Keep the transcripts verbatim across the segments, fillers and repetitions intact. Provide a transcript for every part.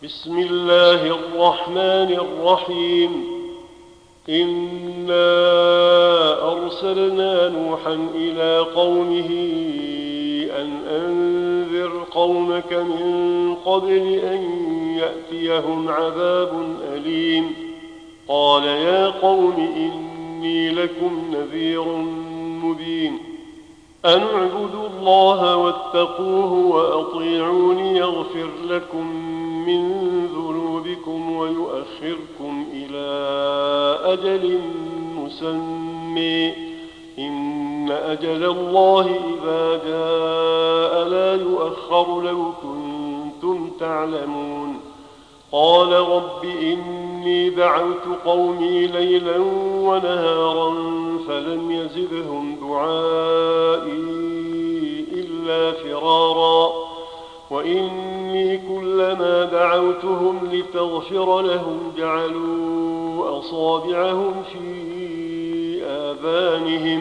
بسم الله الرحمن الرحيم إنا أرسلنا نوحا إلى قومه أن أنذر قومك من قبل أن يأتيهم عذاب أليم قال يا قوم إني لكم نذير مبين أن اعبدوا الله واتقوه وأطيعون يغفر لكم من ذنوبكم ويؤخركم إلى أجل مسمى إن أجل الله إذا جاء لا يؤخر لو كنتم تعلمون قال رب إني دعوت قومي ليلا ونهارا فلم يزدهم دعائي إلا فرارا وإني كلما دعوتهم لتغفر لهم جعلوا أصابعهم في آذانهم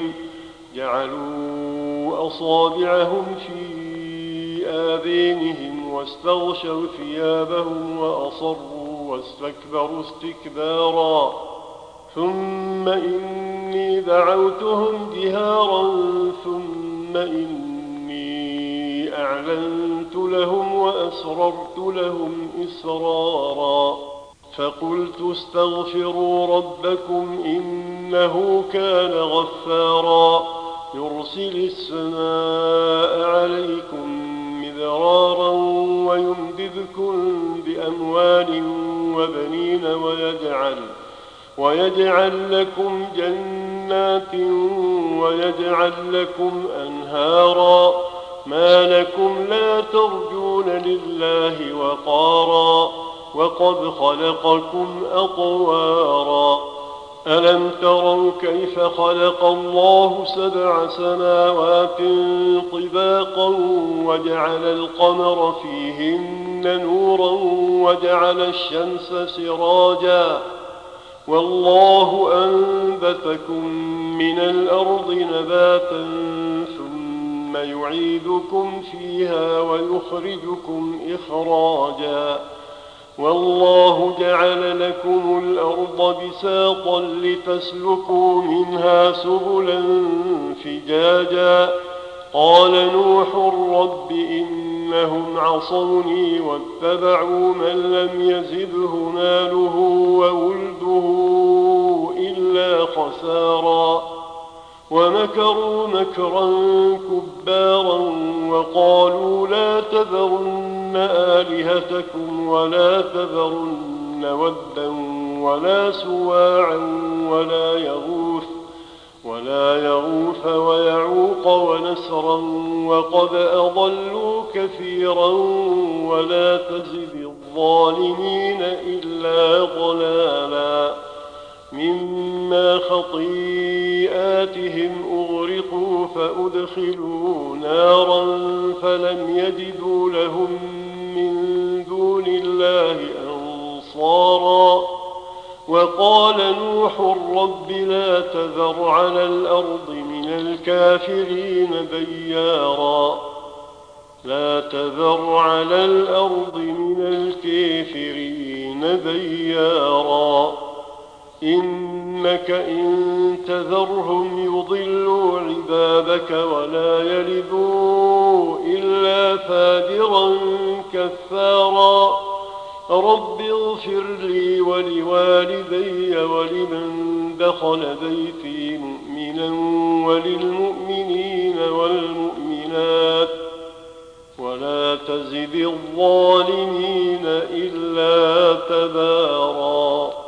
جعلوا أصابعهم في آذانهم واستغشوا ثيابهم وأصروا واستكبروا استكبارا ثم إني دعوتهم جهارا ثم إني أعلنت لهم وأسررت لهم إسرارا فقلت استغفروا ربكم إنه كان غفارا يرسل السماء عليكم مدرارا ويمددكم بأموال وبنين ويجعل ويجعل لكم جنات ويجعل لكم أنهارا ما لكم لا ترجون لله وقارا وقد خلقكم أطوارا ألم تروا كيف خلق الله سبع سماوات طباقا وجعل القمر فيهن نورا وجعل الشمس سراجا والله أنبتكم من الأرض نباتا ثم يعيدكم فيها ويخرجكم إخراجا والله جعل لكم الأرض بساطا لتسلكوا منها سبلا فجاجا قال نوح رب إنهم عصوني واتبعوا من لم يزده ماله وولده إلا خسارا ومكروا مكرا كبارا وقالوا لا تذرن آلهتكم ولا تذرن ودا ولا سواعا ولا يغوث ولا يغوث ويعوق ونسرا وقد أضلوا كثيرا ولا تزد الظالمين إلا ضلالا مما خطيئاتهم أغرقوا فأدخلوا نارا فلم يجدوا لهم من دون الله أنصارا وقال نوح رب لا تذر على الأرض من الكافرين ديارا لا تذر على الأرض من الكافرين ديارا إنك إن تذرهم يضلوا عبادك ولا يلدوا إلا فاجرا كفارا رب اغفر لي ولوالدي ولمن دخل بيتي مؤمنا وللمؤمنين والمؤمنات ولا تزد الظالمين إلا تبارا.